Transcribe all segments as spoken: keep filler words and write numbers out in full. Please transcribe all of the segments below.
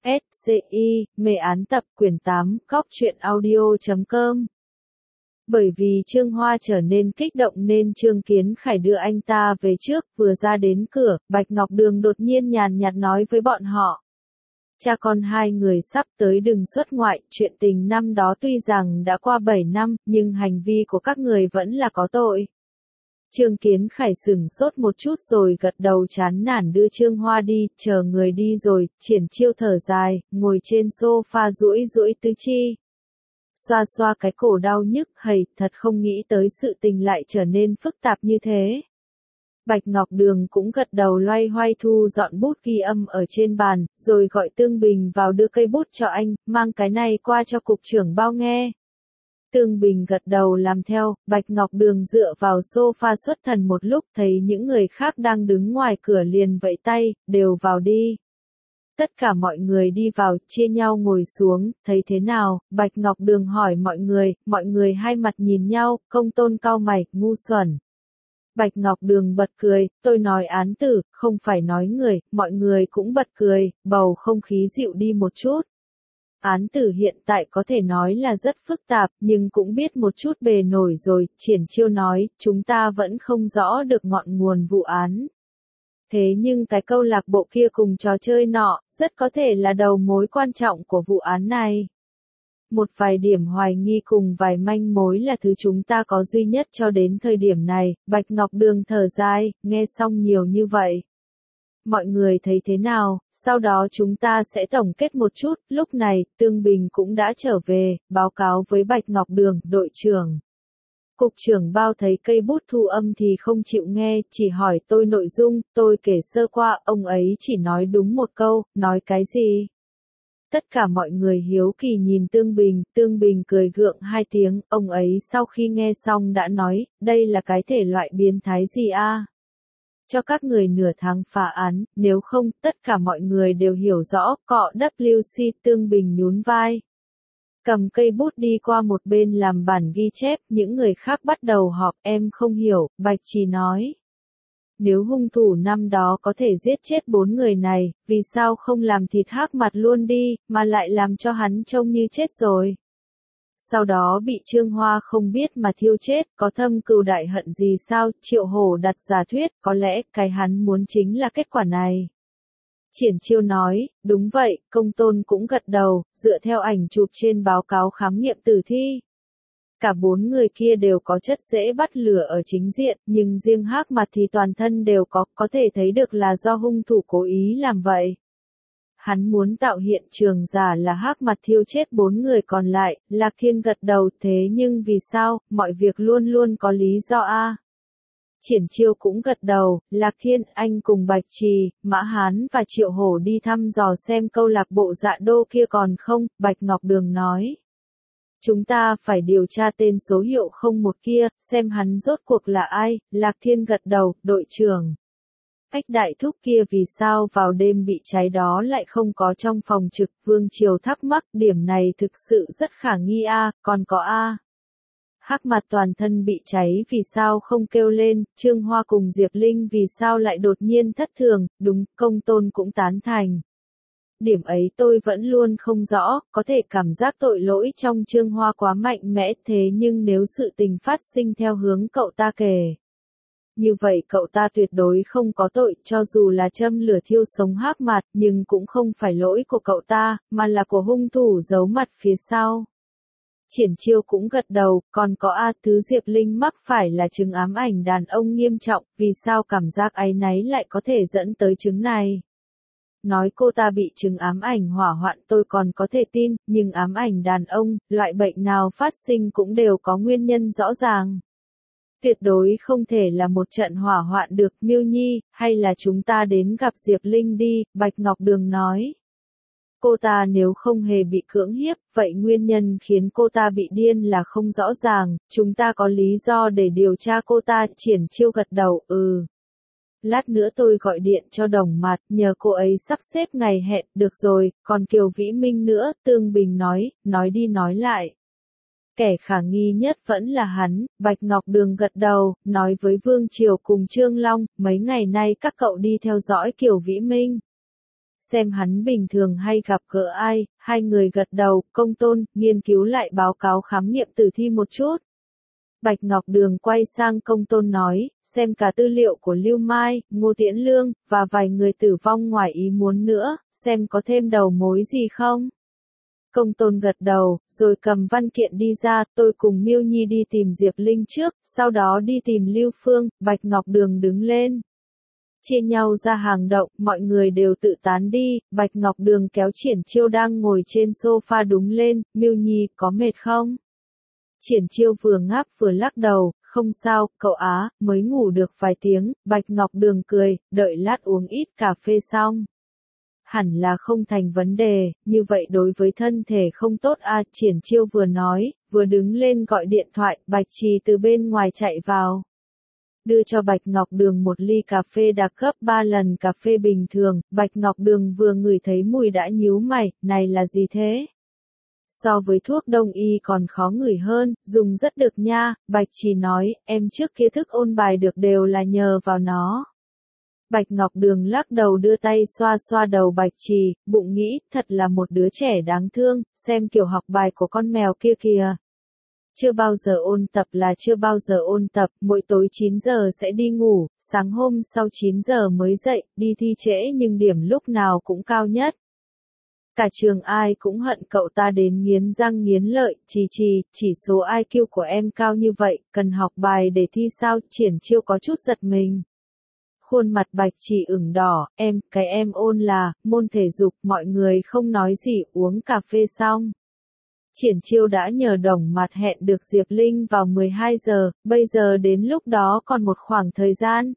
S C I, mê án tập quyển tám, cóc truyện audio chấm com. Bởi vì Trương Hoa trở nên kích động nên Trương Kiến Khải đưa anh ta về trước, vừa ra đến cửa, Bạch Ngọc Đường đột nhiên nhàn nhạt nói với bọn họ. Cha con hai người sắp tới đừng xuất ngoại, chuyện tình năm đó tuy rằng đã qua bảy năm, nhưng hành vi của các người vẫn là có tội. Trương Kiến Khải sửng sốt một chút rồi gật đầu chán nản đưa Trương Hoa đi, chờ người đi rồi, Triển Chiêu thở dài, ngồi trên sofa duỗi duỗi tứ chi. Xoa xoa cái cổ đau nhức, hầy, thật không nghĩ tới sự tình lại trở nên phức tạp như thế. Bạch Ngọc Đường cũng gật đầu loay hoay thu dọn bút ghi âm ở trên bàn, rồi gọi Tương Bình vào đưa cây bút cho anh, mang cái này qua cho cục trưởng bao nghe. Tương Bình gật đầu làm theo, Bạch Ngọc Đường dựa vào sofa xuất thần một lúc thấy những người khác đang đứng ngoài cửa liền vẫy tay, đều vào đi. Tất cả mọi người đi vào, chia nhau ngồi xuống, thấy thế nào, Bạch Ngọc Đường hỏi mọi người, mọi người hai mặt nhìn nhau, Công Tôn cau mày, ngu xuẩn. Bạch Ngọc Đường bật cười, tôi nói án tử, không phải nói người, mọi người cũng bật cười, bầu không khí dịu đi một chút. Án tử hiện tại có thể nói là rất phức tạp, nhưng cũng biết một chút bề nổi rồi, Triển Chiêu nói, chúng ta vẫn không rõ được ngọn nguồn vụ án. Thế nhưng cái câu lạc bộ kia cùng trò chơi nọ, rất có thể là đầu mối quan trọng của vụ án này. Một vài điểm hoài nghi cùng vài manh mối là thứ chúng ta có duy nhất cho đến thời điểm này, Bạch Ngọc Đường thở dài, nghe xong nhiều như vậy. Mọi người thấy thế nào, sau đó chúng ta sẽ tổng kết một chút, lúc này, Tương Bình cũng đã trở về, báo cáo với Bạch Ngọc Đường, đội trưởng. Cục trưởng Bao thấy cây bút thu âm thì không chịu nghe, chỉ hỏi tôi nội dung, tôi kể sơ qua, ông ấy chỉ nói đúng một câu, nói cái gì? Tất cả mọi người hiếu kỳ nhìn Tương Bình, Tương Bình cười gượng hai tiếng, ông ấy sau khi nghe xong đã nói, đây là cái thể loại biến thái gì a? Cho các người nửa tháng phá án, nếu không, tất cả mọi người đều hiểu rõ, cọ W C Tương Bình nhún vai. Cầm cây bút đi qua một bên làm bản ghi chép, những người khác bắt đầu họp, em không hiểu, Bạch Trì nói. Nếu hung thủ năm đó có thể giết chết bốn người này, vì sao không làm thịt Hắc Mặt luôn đi, mà lại làm cho hắn trông như chết rồi. Sau đó bị Trương Hoa không biết mà thiêu chết, có thâm cừu đại hận gì sao, Triệu Hổ đặt giả thuyết, có lẽ cái hắn muốn chính là kết quả này. Triển Chiêu nói, đúng vậy, Công Tôn cũng gật đầu, dựa theo ảnh chụp trên báo cáo khám nghiệm tử thi. Cả bốn người kia đều có chất dễ bắt lửa ở chính diện, nhưng riêng Hắc Mặt thì toàn thân đều có, có thể thấy được là do hung thủ cố ý làm vậy. Hắn muốn tạo hiện trường giả là Hắc Mặt thiêu chết bốn người còn lại, Lạc Thiên gật đầu, thế nhưng vì sao, mọi việc luôn luôn có lý do a. Triển Chiêu cũng gật đầu, Lạc Thiên, anh cùng Bạch Trì, Mã Hán và Triệu Hổ đi thăm dò xem câu lạc bộ Dạ Đô kia còn không, Bạch Ngọc Đường nói. Chúng ta phải điều tra tên số hiệu không một kia, xem hắn rốt cuộc là ai, Lạc Thiên gật đầu, đội trưởng. Ách đại thúc kia vì sao vào đêm bị cháy đó lại không có trong phòng trực, Vương Triều thắc mắc, điểm này thực sự rất khả nghi a, còn có a. Hắc Mặt toàn thân bị cháy vì sao không kêu lên, Trương Hoa cùng Diệp Linh vì sao lại đột nhiên thất thường, đúng, Công Tôn cũng tán thành. Điểm ấy tôi vẫn luôn không rõ, có thể cảm giác tội lỗi trong Trương Hoa quá mạnh mẽ, thế nhưng nếu sự tình phát sinh theo hướng cậu ta kể. Như vậy cậu ta tuyệt đối không có tội, cho dù là châm lửa thiêu sống Hắc Mặt, nhưng cũng không phải lỗi của cậu ta, mà là của hung thủ giấu mặt phía sau. Triển Chiêu cũng gật đầu, còn có A thứ Diệp Linh mắc phải là chứng ám ảnh đàn ông nghiêm trọng, vì sao cảm giác áy náy lại có thể dẫn tới chứng này. Nói cô ta bị chứng ám ảnh hỏa hoạn tôi còn có thể tin, nhưng ám ảnh đàn ông, loại bệnh nào phát sinh cũng đều có nguyên nhân rõ ràng. Tuyệt đối không thể là một trận hỏa hoạn được, Miêu Nhi, hay là chúng ta đến gặp Diệp Linh đi, Bạch Ngọc Đường nói. Cô ta nếu không hề bị cưỡng hiếp, vậy nguyên nhân khiến cô ta bị điên là không rõ ràng, chúng ta có lý do để điều tra cô ta, Triển Chiêu gật đầu, ừ. Lát nữa tôi gọi điện cho Đồng Mạt, nhờ cô ấy sắp xếp ngày hẹn, được rồi, còn Kiều Vĩ Minh nữa, Tương Bình nói, nói đi nói lại. Kẻ khả nghi nhất vẫn là hắn, Bạch Ngọc Đường gật đầu, nói với Vương Triều cùng Trương Long, mấy ngày nay các cậu đi theo dõi Kiều Vĩ Minh. xem hắn bình thường hay gặp gỡ ai, hai người gật đầu, Công Tôn, nghiên cứu lại báo cáo khám nghiệm tử thi một chút. Bạch Ngọc Đường quay sang Công Tôn nói, xem cả tư liệu của Lưu Mai, Ngô Tiễn Lương, và vài người tử vong ngoài ý muốn nữa, xem có thêm đầu mối gì không. Công Tôn gật đầu, rồi cầm văn kiện đi ra, tôi cùng Miêu Nhi đi tìm Diệp Linh trước, sau đó đi tìm Lưu Phương, Bạch Ngọc Đường đứng lên. Chia nhau ra hàng động, mọi người đều tự tán đi, Bạch Ngọc Đường kéo Triển Chiêu đang ngồi trên sofa đúng lên, Miêu Nhi, có mệt không? Triển Chiêu vừa ngáp vừa lắc đầu, không sao, cậu Á, mới ngủ được vài tiếng, Bạch Ngọc Đường cười, đợi lát uống ít cà phê xong. Hẳn là không thành vấn đề, như vậy đối với thân thể không tốt à, Triển Chiêu vừa nói, vừa đứng lên gọi điện thoại, Bạch Trì từ bên ngoài chạy vào. Đưa cho Bạch Ngọc Đường một ly cà phê đặc gấp ba lần cà phê bình thường, Bạch Ngọc Đường vừa ngửi thấy mùi đã nhíu mày, này là gì thế? So với thuốc đông y còn khó ngửi hơn, dùng rất được nha, Bạch Trì nói, em trước kia thức ôn bài được đều là nhờ vào nó. Bạch Ngọc Đường lắc đầu đưa tay xoa xoa đầu Bạch Trì, bụng nghĩ, thật là một đứa trẻ đáng thương, xem kiểu học bài của con mèo kia kìa. Chưa bao giờ ôn tập là chưa bao giờ ôn tập, mỗi tối chín giờ sẽ đi ngủ, sáng hôm sau chín giờ mới dậy, đi thi trễ nhưng điểm lúc nào cũng cao nhất. Cả trường ai cũng hận cậu ta đến nghiến răng nghiến lợi, Trì Trì, chỉ số i kiu của em cao như vậy, cần học bài để thi sao, Triển Chiêu có chút giật mình. Khuôn mặt Bạch Trì ửng đỏ, em, cái em ôn là, môn thể dục, mọi người không nói gì, uống cà phê xong. Triển Chiêu đã nhờ Đồng Mặt hẹn được Diệp Linh vào mười hai giờ, bây giờ đến lúc đó còn một khoảng thời gian.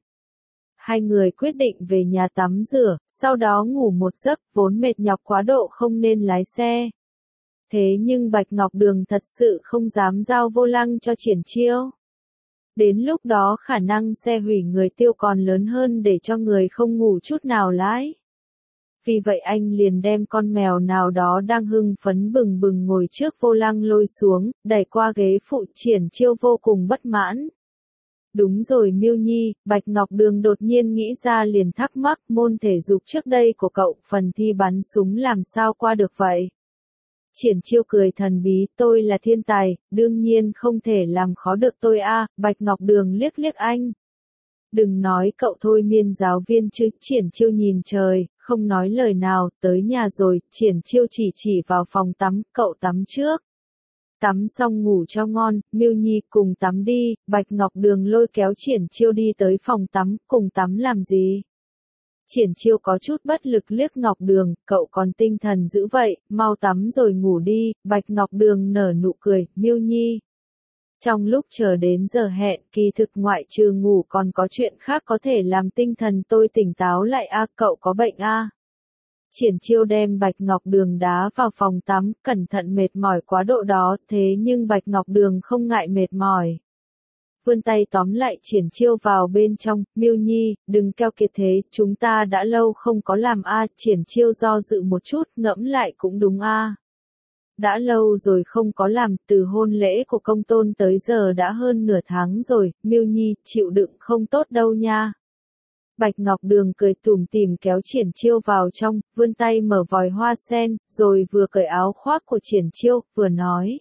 Hai người quyết định về nhà tắm rửa, sau đó ngủ một giấc, vốn mệt nhọc quá độ không nên lái xe. Thế nhưng Bạch Ngọc Đường thật sự không dám giao vô lăng cho Triển Chiêu. Đến lúc đó khả năng xe hủy người tiêu còn lớn hơn để cho người không ngủ chút nào lái. Vì vậy anh liền đem con mèo nào đó đang hưng phấn bừng bừng ngồi trước vô lăng lôi xuống, đẩy qua ghế phụ. Triển Chiêu vô cùng bất mãn. Đúng rồi Miêu Nhi, Bạch Ngọc Đường đột nhiên nghĩ ra liền thắc mắc, môn thể dục trước đây của cậu, phần thi bắn súng làm sao qua được vậy? Triển Chiêu cười thần bí, tôi là thiên tài, đương nhiên không thể làm khó được tôi a. Bạch Ngọc Đường liếc liếc anh. Đừng nói cậu thôi miên giáo viên chứ, Triển Chiêu nhìn trời, không nói lời nào, tới nhà rồi, Triển Chiêu chỉ chỉ vào phòng tắm, cậu tắm trước. Tắm xong ngủ cho ngon, Miêu Nhi cùng tắm đi, Bạch Ngọc Đường lôi kéo Triển Chiêu đi tới phòng tắm, cùng tắm làm gì? Triển Chiêu có chút bất lực liếc Ngọc Đường, cậu còn tinh thần dữ vậy, mau tắm rồi ngủ đi, Bạch Ngọc Đường nở nụ cười, Miêu Nhi. Trong lúc chờ đến giờ hẹn, kỳ thực ngoại trừ ngủ còn có chuyện khác có thể làm tinh thần tôi tỉnh táo lại a, cậu có bệnh a? Triển Chiêu đem Bạch Ngọc Đường đá vào phòng tắm, cẩn thận mệt mỏi quá độ đó, thế nhưng Bạch Ngọc Đường không ngại mệt mỏi. Vươn tay tóm lại Triển Chiêu vào bên trong, Miêu Nhi, đừng keo kiệt thế, chúng ta đã lâu không có làm a. Triển Chiêu do dự một chút, ngẫm lại cũng đúng a. Đã lâu rồi không có làm, từ hôn lễ của Công Tôn tới giờ đã hơn nửa tháng rồi, Miêu Nhi, chịu đựng không tốt đâu nha. Bạch Ngọc Đường cười tủm tỉm kéo Triển Chiêu vào trong, vươn tay mở vòi hoa sen, rồi vừa cởi áo khoác của Triển Chiêu, vừa nói.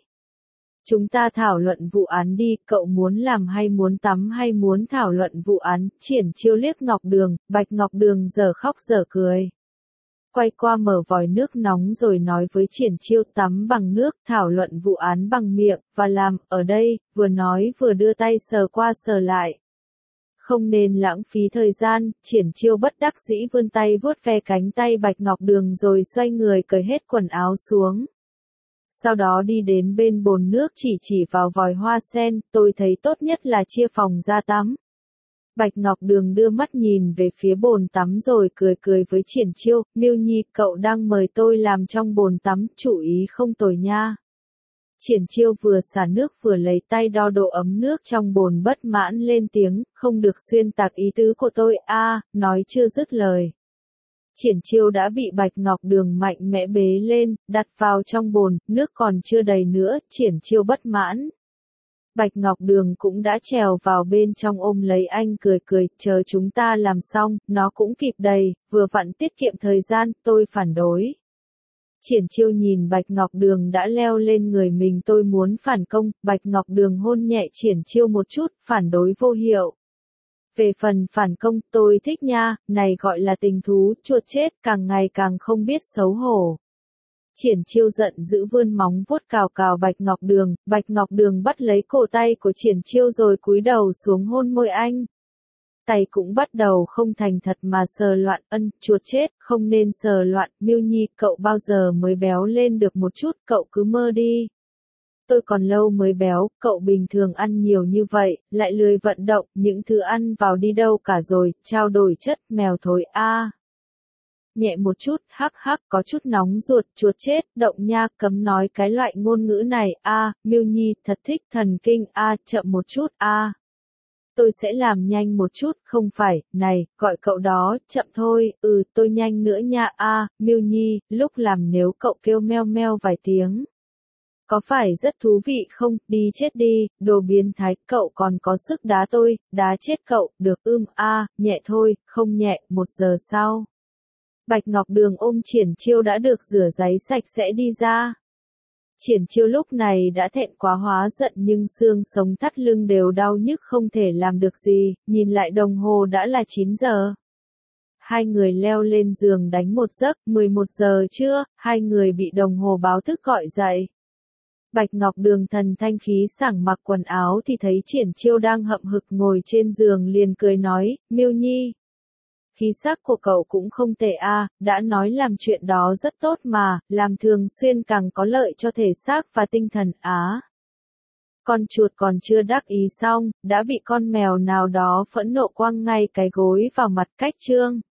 Chúng ta thảo luận vụ án đi, cậu muốn làm hay muốn tắm hay muốn thảo luận vụ án, Triển Chiêu liếc Ngọc Đường, Bạch Ngọc Đường giờ khóc giờ cười. Quay qua mở vòi nước nóng rồi nói với Triển Chiêu tắm bằng nước, thảo luận vụ án bằng miệng, và làm, ở đây, vừa nói vừa đưa tay sờ qua sờ lại. Không nên lãng phí thời gian, Triển Chiêu bất đắc dĩ vươn tay vuốt ve cánh tay Bạch Ngọc Đường rồi xoay người cởi hết quần áo xuống. Sau đó đi đến bên bồn nước chỉ chỉ vào vòi hoa sen, tôi thấy tốt nhất là chia phòng ra tắm. Bạch Ngọc Đường đưa mắt nhìn về phía bồn tắm rồi cười cười với Triển Chiêu, Miêu Nhi, cậu đang mời tôi làm trong bồn tắm, chủ ý không tồi nha. Triển Chiêu vừa xả nước vừa lấy tay đo độ ấm nước trong bồn bất mãn lên tiếng, không được xuyên tạc ý tứ của tôi, a, nói chưa dứt lời. Triển Chiêu đã bị Bạch Ngọc Đường mạnh mẽ bế lên, đặt vào trong bồn, nước còn chưa đầy nữa, Triển Chiêu bất mãn. Bạch Ngọc Đường cũng đã trèo vào bên trong ôm lấy anh cười cười, chờ chúng ta làm xong, nó cũng kịp đầy, vừa vặn tiết kiệm thời gian, tôi phản đối. Triển Chiêu nhìn Bạch Ngọc Đường đã leo lên người mình, tôi muốn phản công, Bạch Ngọc Đường hôn nhẹ Triển Chiêu một chút, phản đối vô hiệu. Về phần phản công, tôi thích nha, này gọi là tình thú, chuột chết, càng ngày càng không biết xấu hổ. Triển Chiêu giận dữ vươn móng vuốt cào cào Bạch Ngọc Đường, Bạch Ngọc Đường bắt lấy cổ tay của Triển Chiêu rồi cúi đầu xuống hôn môi anh. Tay cũng bắt đầu không thành thật mà sờ loạn, ân, chuột chết, không nên sờ loạn, Miêu Nhi, cậu bao giờ mới béo lên được một chút, cậu cứ mơ đi. Tôi còn lâu mới béo, cậu bình thường ăn nhiều như vậy, lại lười vận động, những thứ ăn vào đi đâu cả rồi, trao đổi chất, mèo thối a. À. Nhẹ một chút, hắc hắc, có chút nóng ruột, chuột chết, động nha, cấm nói cái loại ngôn ngữ này, a, à, Miêu Nhi, thật thích thần kinh, a, à, chậm một chút, a. À. Tôi sẽ làm nhanh một chút, không phải, này, gọi cậu đó, chậm thôi, ừ, tôi nhanh nữa nha, a, à, Miêu Nhi, lúc làm nếu cậu kêu meo meo vài tiếng. Có phải rất thú vị không, đi chết đi, đồ biến thái, cậu còn có sức đá tôi, đá chết cậu, được ưm, a, à, nhẹ thôi, không nhẹ, một giờ sau. Bạch Ngọc Đường ôm Triển Chiêu đã được rửa giấy sạch sẽ đi ra. Triển Chiêu lúc này đã thẹn quá hóa giận nhưng xương sống thắt lưng đều đau nhức không thể làm được gì, nhìn lại đồng hồ đã là chín giờ. Hai người leo lên giường đánh một giấc, mười một giờ trưa, hai người bị đồng hồ báo thức gọi dậy. Bạch Ngọc Đường thần thanh khí sảng mặc quần áo thì thấy Triển Chiêu đang hậm hực ngồi trên giường liền cười nói, Miêu Nhi. Khí sắc của cậu cũng không tệ a, à, đã nói làm chuyện đó rất tốt mà, làm thường xuyên càng có lợi cho thể xác và tinh thần á. Con chuột còn chưa đắc ý xong, đã bị con mèo nào đó phẫn nộ quăng ngay cái gối vào mặt Cách Trương.